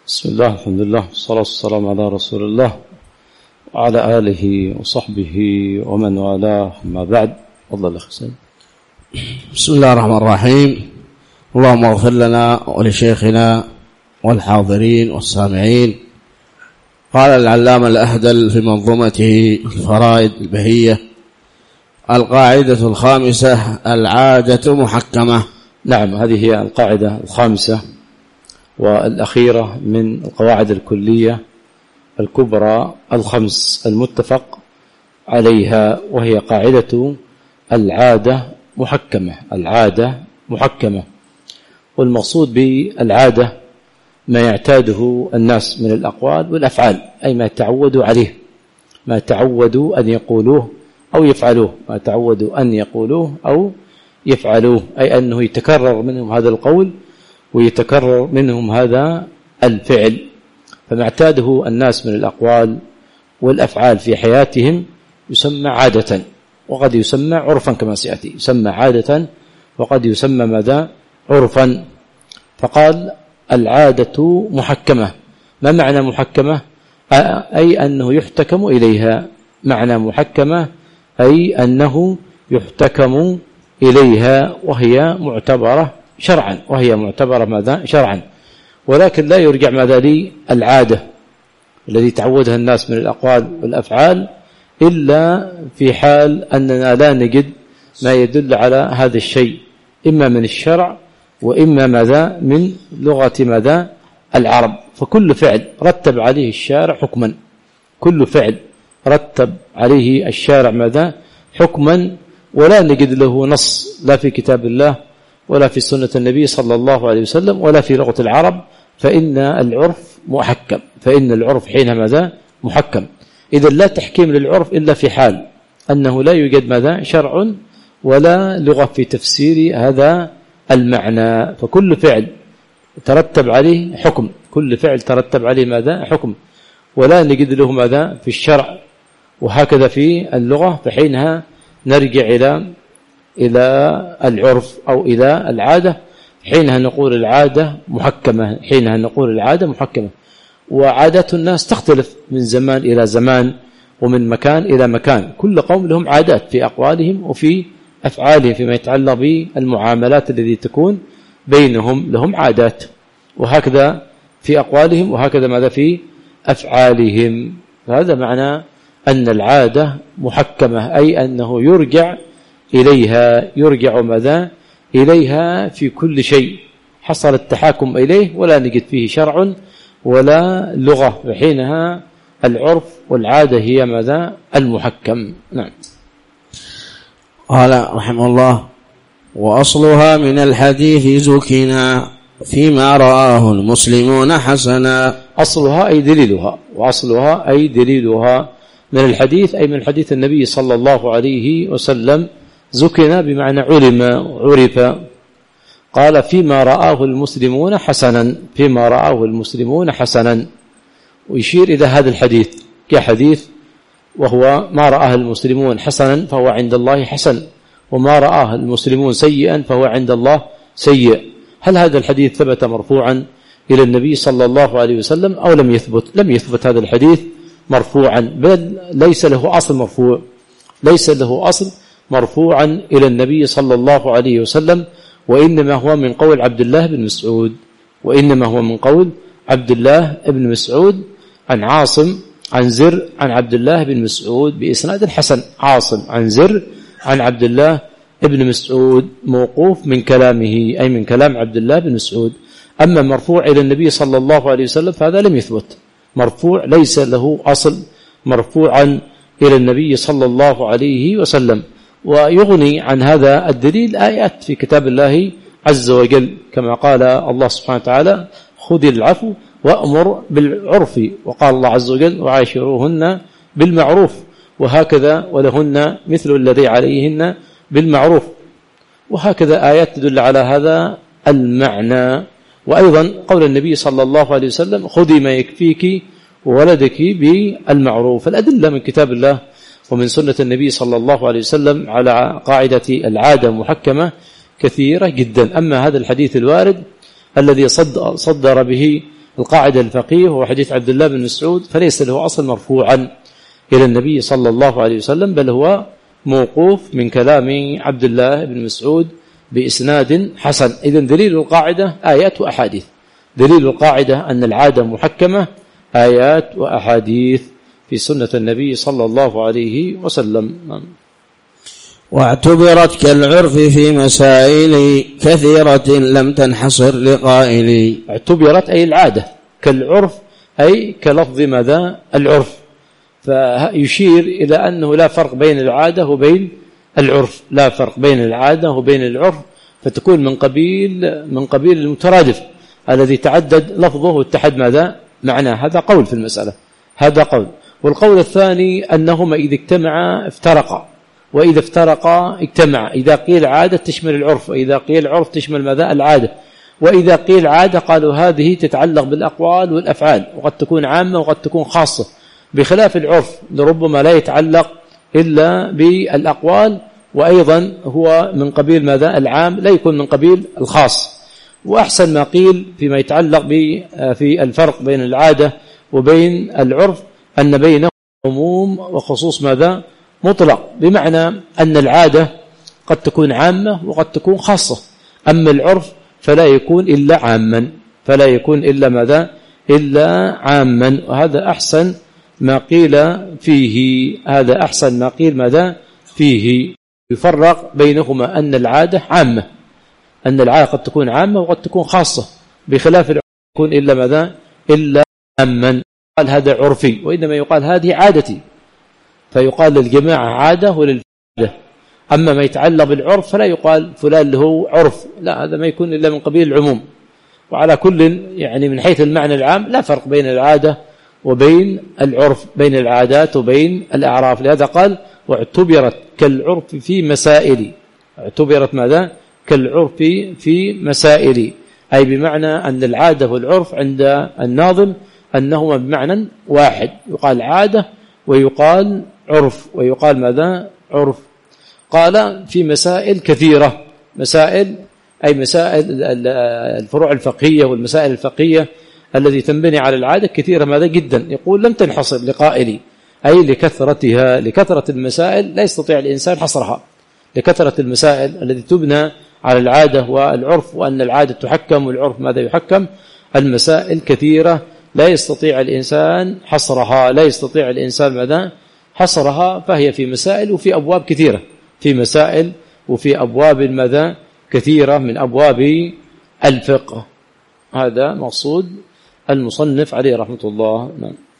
بسم الله، الحمد لله، والصلاة والسلام على رسول الله وعلى آله وصحبه ومن والاه، ما بعد. تفضل يا حسين. بسم الله الرحمن الرحيم. اللهم اغفر لنا ولشيخنا والحاضرين والسامعين. قال العلامة الأهدل في منظومته الفرائد البهية: القاعدة الخامسة: العادة محكمة. نعم، هذه هي القاعدة الخامسة والأخيرة من القواعد الكلية الكبرى الخمس المتفق عليها، وهي قاعدة العادة محكمة. العادة محكمة، والمقصود بالعادة ما يعتاده الناس من الأقوال والأفعال، أي ما تعودوا عليه، ما تعودوا أن يقولوه أو يفعلوه، ما تعودوا أن يقولوه أو يفعلوه، أي أنه يتكرر منهم هذا القول ويتكرر منهم هذا الفعل. فما اعتاده الناس من الأقوال والأفعال في حياتهم يسمى عادة، وقد يسمى عرفا كما سيأتي. يسمى عادة وقد يسمى ماذا؟ عرفا. فقال العادة محكمة. ما معنى محكمة؟ أي أنه يحتكم إليها. معنى محكمة أي أنه يحتكم إليها، وهي معتبرة شرعا، وهي معتبرة ماذا؟ شرعا. ولكن لا يرجع ماذا للعادة الذي تعودها الناس من الأقوال والأفعال إلا في حال أننا لا نجد ما يدل على هذا الشيء، إما من الشرع وإما ماذا؟ من لغة ماذا؟ العرب. فكل فعل رتب عليه الشارع حكما، كل فعل رتب عليه الشارع ماذا؟ حكما، ولا نجد له نص لا في كتاب الله ولا في سنة النبي صلى الله عليه وسلم ولا في لغة العرب، فإن العرف محكم، فإن العرف حينها ماذا؟ محكم. إذا لا تحكيم للعرف إلا في حال أنه لا يوجد ماذا؟ شرع ولا لغة في تفسير هذا المعنى. فكل فعل ترتب عليه حكم، كل فعل ترتب عليه ماذا؟ حكم، ولا نجد له ماذا؟ في الشرع وهكذا في اللغة. فحينها نرجع إلى العرف أو إلى العادة، حينها نقول العادة محكمة، حينها نقول العادة محكمة. وعادات الناس تختلف من زمان إلى زمان ومن مكان إلى مكان. كل قوم لهم عادات في أقوالهم وفي أفعالهم فيما يتعلق بالمعاملات التي تكون بينهم، لهم عادات، وهكذا في أقوالهم وهكذا ماذا؟ في أفعالهم. هذا معنى أن العادة محكمة، أي أنه يرجع إليها، يرجع ماذا؟ إليها في كل شيء حصل التحاكم إليه ولا نجد فيه شرع ولا لغة، وحينها العرف والعادة هي ماذا؟ المحكم. نعم. قال رحمه الله: وأصلها من الحديث زكنا فيما رآه المسلمون حسنا. أصلها أي دليلها، وأصلها أي دليلها من الحديث أي من حديث النبي صلى الله عليه وسلم. زكنا بمعنى علم، عرف. قال فيما رآه المسلمون حسنا، فيما رآه المسلمون حسنا، ويشير إلى هذا الحديث كحديث، وهو ما رآه المسلمون حسنا فهو عند الله حسن، وما رآه المسلمون سيئا فهو عند الله سيء. هل هذا الحديث ثبت مرفوعا إلى النبي صلى الله عليه وسلم أو لم يثبت؟ لم يثبت هذا الحديث مرفوعا، بل ليس له أصل مرفوع، ليس له أصل مرفوعا إلى النبي صلى الله عليه وسلم، وإنما هو من قول عبد الله بن مسعود، وإنما هو من قول عبد الله بن مسعود عن عاصم عن زر عن عبد الله بن مسعود بإسناد حسن. عاصم عن زر عن عبد الله بن مسعود موقوف من كلامه، أي من كلام عبد الله بن مسعود. أما مرفوع إلى النبي صلى الله عليه وسلم فهذا لم يثبت، مرفوع ليس له أصل مرفوعا إلى النبي صلى الله عليه وسلم. ويغني عن هذا الدليل آيات في كتاب الله عز وجل، كما قال الله سبحانه وتعالى: خذ العفو وأمر بالعرف، وقال الله عز وجل: وعاشروهن بالمعروف، وهكذا ولهن مثل الذي عليهن بالمعروف، وهكذا آيات تدل على هذا المعنى. وأيضا قول النبي صلى الله عليه وسلم: خذي ما يكفيك وولدك بالمعروف. الأدلة من كتاب الله ومن سنة النبي صلى الله عليه وسلم على قاعدة العادة محكمة كثيرة جدا. أما هذا الحديث الوارد الذي صدر به القاعدة الفقهية هو حديث عبد الله بن مسعود، فليس له أصل مرفوعا إلى النبي صلى الله عليه وسلم، بل هو موقوف من كلام عبد الله بن مسعود بإسناد حسن. إذن دليل القاعدة آيات وأحاديث. دليل القاعدة أن العادة محكمة، آيات وأحاديث في سنة النبي صلى الله عليه وسلم. واعتبرت كالعرف في مسائل كثيرة لم تنحصر لقائل. اعتبرت أي العادة، كالعرف أي كلفظ ماذا؟ العرف. فيشير إلى أنه لا فرق بين العادة وبين العرف، لا فرق بين العادة وبين العرف، فتكون من قبيل المترادف الذي تعدد لفظه واتحد ماذا؟ معناه. هذا قول في المسألة، هذا قول. والقول الثاني أنهما إذا اجتمعا افترقا، وإذا افترقا اجتمعا. إذا قيل عادة تشمل العرف، وإذا قيل عرف تشمل ماذا؟ العادة. وإذا قيل عادة قالوا هذه تتعلق بالأقوال والأفعال، وقد تكون عامة وقد تكون خاصة، بخلاف العرف لربما لا يتعلق إلا بالأقوال، وأيضا هو من قبيل ماذا؟ العام، لا يكون من قبيل الخاص. وأحسن ما قيل فيما يتعلق في الفرق بين العادة وبين العرف أن بينهم عموم وخصوص ماذا؟ مطلق، بمعنى أن العادة قد تكون عامة وقد تكون خاصة، أما العرف فلا يكون إلا عاما، فلا يكون إلا ماذا؟ إلا عاما. وهذا أحسن ما قيل فيه، هذا أحسن ما قيل ماذا؟ فيه. يفرق بينهما أن العادة عامة، أن العادة قد تكون عامة وقد تكون خاصة، بخلاف العرف يكون إلا ماذا؟ إلا عاما. قال هذا عرفي، وإنما يقال هذه عادتي، فيقال للجماعة عادة وللفردة. أما ما يتعلق بالعرف فلا يقال فلان له عرف، لا، هذا ما يكون إلا من قبيل العموم. وعلى كل يعني من حيث المعنى العام لا فرق بين العادة وبين العرف، بين العادات وبين الأعراف. لهذا قال واعتبرت كالعرف في مسائل. اعتبرت ماذا؟ كالعرف في مسائل، أي بمعنى أن العادة والعرف عند الناظم أنهما بمعنى واحد، يقال عادة ويقال عرف، ويقال ماذا؟ عرف. قال في مسائل كثيرة. مسائل أي مسائل الفروع الفقهية والمسائل الفقهية التي تنبني على العادة كثيرة ماذا؟ جدا. يقول لم تنحصر لقائلي، أي لكثرتها، لكثرة المسائل لا يستطيع الإنسان حصرها، لكثرة المسائل التي تبنى على العادة والعرف، وأن العادة تحكم والعرف ماذا يحكم. المسائل كثيرة لا يستطيع الإنسان حصرها، لا يستطيع الإنسان ماذا؟ حصرها. فهي في مسائل وفي أبواب كثيرة، في مسائل وفي أبواب ماذا؟ كثيرة من أبواب الفقه. هذا مقصود المصنف عليه رحمة الله.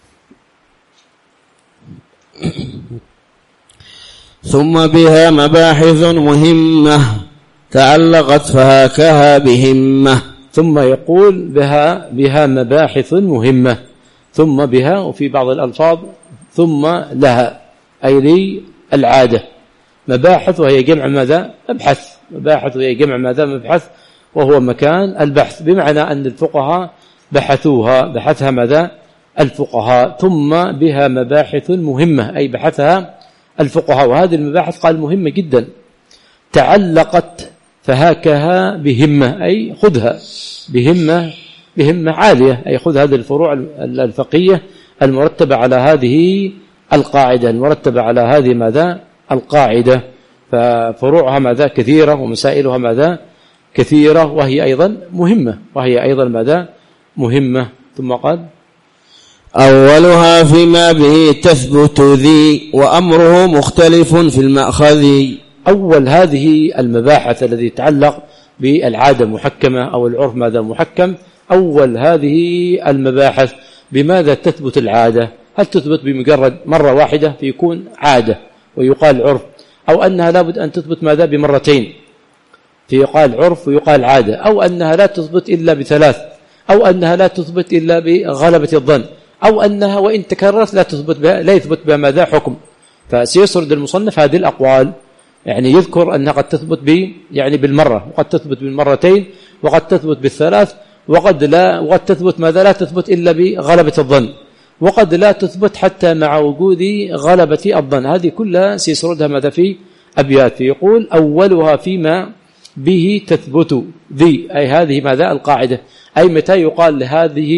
ثم بها مباحث مهمة تعلقت فهاكها بهمة. ثم يقول بها مباحث مهمة، ثم بها، وفي بعض الألفاظ ثم لها، أي لي العادة. مباحث وهي جمع ماذا؟ مبحث. مباحث وهي جمع ماذا؟ مبحث، وهو مكان البحث، بمعنى أن الفقهاء بحثها ماذا؟ الفقهاء. ثم بها مباحث مهمة، أي بحثها الفقهاء. وهذه المباحث قال مهمة جدا. تعلقت فهاكها بهمة، أي خذها بهمة عالية، أي خذ هذه الفروع الفقهية المرتبة على هذه القاعدة، المرتبة على هذه ماذا؟ القاعدة. ففروعها ماذا؟ كثيرة، ومسائلها ماذا؟ كثيرة، وهي أيضا مهمة، وهي أيضا ماذا؟ مهمة. ثم قال أولها فيما به تثبت ذي وأمره مختلف في المأخذ. أول هذه المباحث الذي يتعلق بالعادة محكمة أو العرف ماذا؟ محكم. أول هذه المباحث بماذا تثبت العادة؟ هل تثبت بمجرد مرة واحدة فيكون عادة ويقال عرف، أو أنها لابد أن تثبت ماذا؟ بمرتين فيقال عرف ويقال عادة، أو أنها لا تثبت إلا بثلاث، أو أنها لا تثبت إلا بغلبة الظن، أو أنها وإن تكررت لا يثبت بها ماذا؟ حكم. فسيسرد المصنف هذه الأقوال، يعني يذكر أنها قد تثبت يعني بالمرة، وقد تثبت بالمرتين، وقد تثبت بالثلاث، وقد تثبت ماذا؟ لا تثبت إلا بغلبة الظن، وقد لا تثبت حتى مع وجود غلبة الظن. هذه كلها سيسردها ماذا؟ في أبيات. فيقول أولها فيما به تثبت ذي، أي هذه ماذا؟ القاعدة. أي متى يقال لهذه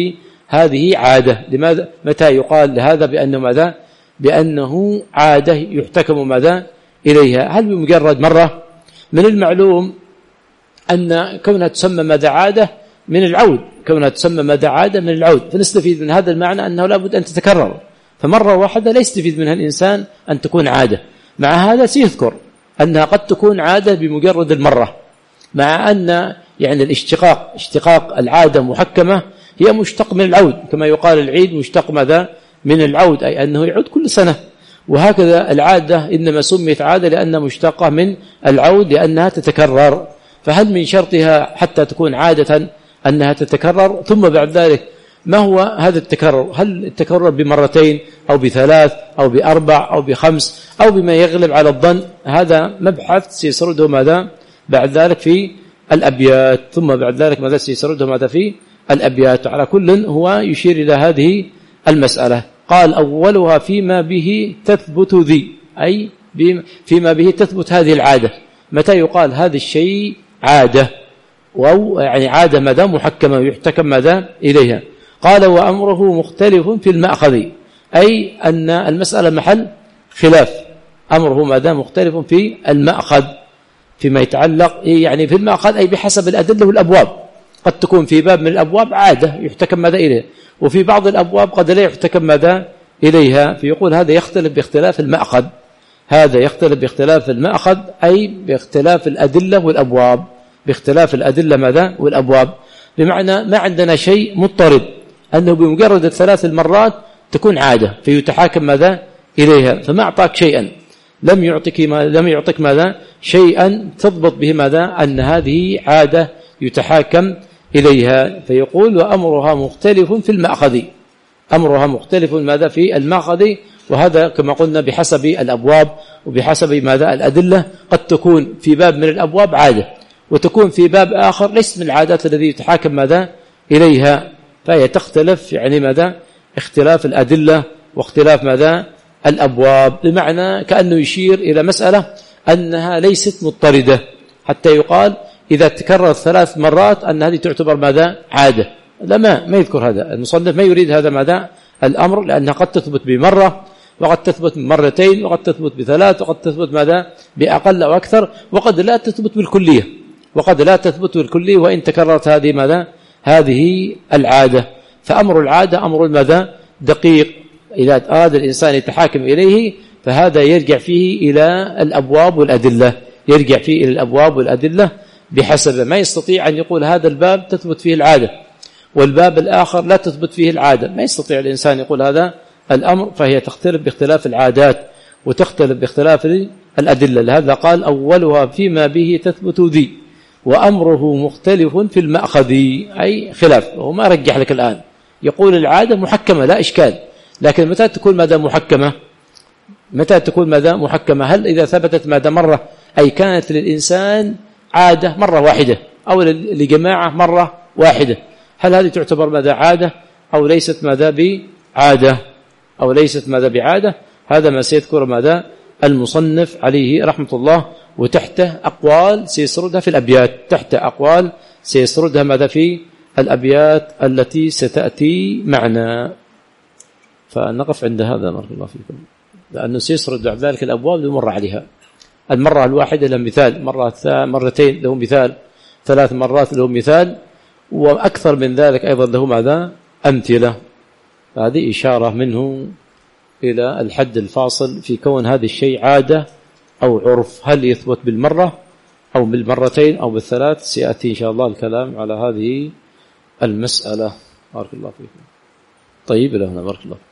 هذه عادة. لماذا؟ متى يقال لهذا بأنه ماذا؟ بأنه عادة يحتكم ماذا إليها؟ هل بمجرد مرة؟ من المعلوم أن كونها تسمى ماذا عادة من العود، كونها تسمى ماذا عادة من العود، فنستفيد من هذا المعنى أنه لابد أن تتكرر، فمرة واحدة لا يستفيد منها الإنسان أن تكون عادة. مع هذا سيذكر أنها قد تكون عادة بمجرد المرة، مع أن يعني اشتقاق العادة محكمة هي مشتق من العود، كما يقال العيد مشتق ماذا من العود، أي أنه يعود كل سنة. وهكذا العادة إنما سميت عادة لأنها مشتقة من العود لأنها تتكرر. فهل من شرطها حتى تكون عادة أنها تتكرر؟ ثم بعد ذلك ما هو هذا التكرر؟ هل التكرر بمرتين أو بثلاث أو بأربع أو بخمس أو بما يغلب على الظن؟ هذا مبحث سيسرده ماذا بعد ذلك في الأبيات، ثم بعد ذلك ماذا سيسرده ماذا في الأبيات. على كل هو يشير إلى هذه المسألة. قال أولها فيما به تثبت ذي، أي فيما به تثبت هذه العادة. متى يقال هذا الشيء عادة، أو يعني عادة ماذا محكمة يحتكم ماذا إليها؟ قال وأمره مختلف في المأخذ، أي أن المسألة محل خلاف، أمره ماذا مختلف في المأخذ فيما يتعلق يعني في المأخذ، أي بحسب الأدلة والأبواب. قد تكون في باب من الأبواب عادة يحتكم ماذا إليها، وفي بعض الأبواب قد لا يحتكم ماذا إليها، فيقول هذا يختلف باختلاف المأخذ، هذا يختلف باختلاف المأخذ أي باختلاف الأدلة والأبواب، باختلاف الأدلة ماذا والأبواب. بمعنى ما عندنا شيء مضطرد أنه بمجرد الثلاث المرات تكون عادة فيتحاكم ماذا إليها، فما أعطاك شيئا لم يعطيك ماذا شيئا تضبط به ماذا أن هذه عادة يتحاكم إليها. فيقول وأمرها مختلف في المأخذ، أمرها مختلف ماذا في المأخذ، وهذا كما قلنا بحسب الأبواب وبحسب ماذا الأدلة. قد تكون في باب من الأبواب عادة، وتكون في باب آخر ليس من العادات الذي يتحاكم ماذا إليها، فهي تختلف يعني ماذا اختلاف الأدلة واختلاف ماذا الأبواب. بمعنى كأنه يشير إلى مسألة أنها ليست مضطردة، حتى يقال إذا تكرر 3 مرات أن هذه تعتبر ماذا عادة. لا ما يذكر هذا المصنف، ما يريد هذا ماذا الأمر، لأنها قد تثبت بمرة وقد تثبت مرتين وقد تثبت ب3 وقد تثبت ماذا بأقل أو أكثر، وقد لا تثبت بالكلية، وقد لا تثبت بالكلية وإن تكررت هذه ماذا هذه العادة. فأمر العادة أمر ماذا دقيق، إذا أراد الإنسان يتحاكم إليه فهذا يرجع فيه إلى الأبواب والأدلة، يرجع فيه إلى الأبواب والأدلة بحسب ما يستطيع أن يقول هذا الباب تثبت فيه العادة والباب الآخر لا تثبت فيه العادة، ما يستطيع الإنسان يقول هذا الأمر، فهي تختلف باختلاف العادات وتختلف باختلاف الأدلة. لهذا قال أولها فيما به تثبت ذي وأمره مختلف في المأخذ، أي خلاف، وما رجح لك الآن. يقول العادة محكمة لا إشكال، لكن متى تكون ماذا محكمة؟ متى تكون ماذا محكمة؟ هل إذا ثبتت ماذا مرة، أي كانت للإنسان عادة مرة واحدة أو لجماعة مرة واحدة، هل هذه تعتبر ماذا عادة أو ليست ماذا بعادة أو ليست ماذا بعادة؟ هذا ما سيذكر ماذا المصنف عليه رحمة الله، وتحته أقوال سيسردها في الأبيات، تحت أقوال سيسردها ماذا في الأبيات التي ستأتي معنا. فنقف عند هذا بارك الله فيكم، لأنه سيسرد بعد ذلك الأبواب لمر عليها، المرة الواحدة له مثال، مرتين له مثال، 3 مرات له مثال، وأكثر من ذلك أيضا له ماذا أمثلة. هذه إشارة منه إلى الحد الفاصل في كون هذا الشيء عادة أو عرف، هل يثبت بالمرة أو بالمرتين أو بال3. سيأتي إن شاء الله الكلام على هذه المسألة. بارك الله فيكم. طيب لهنا بارك الله.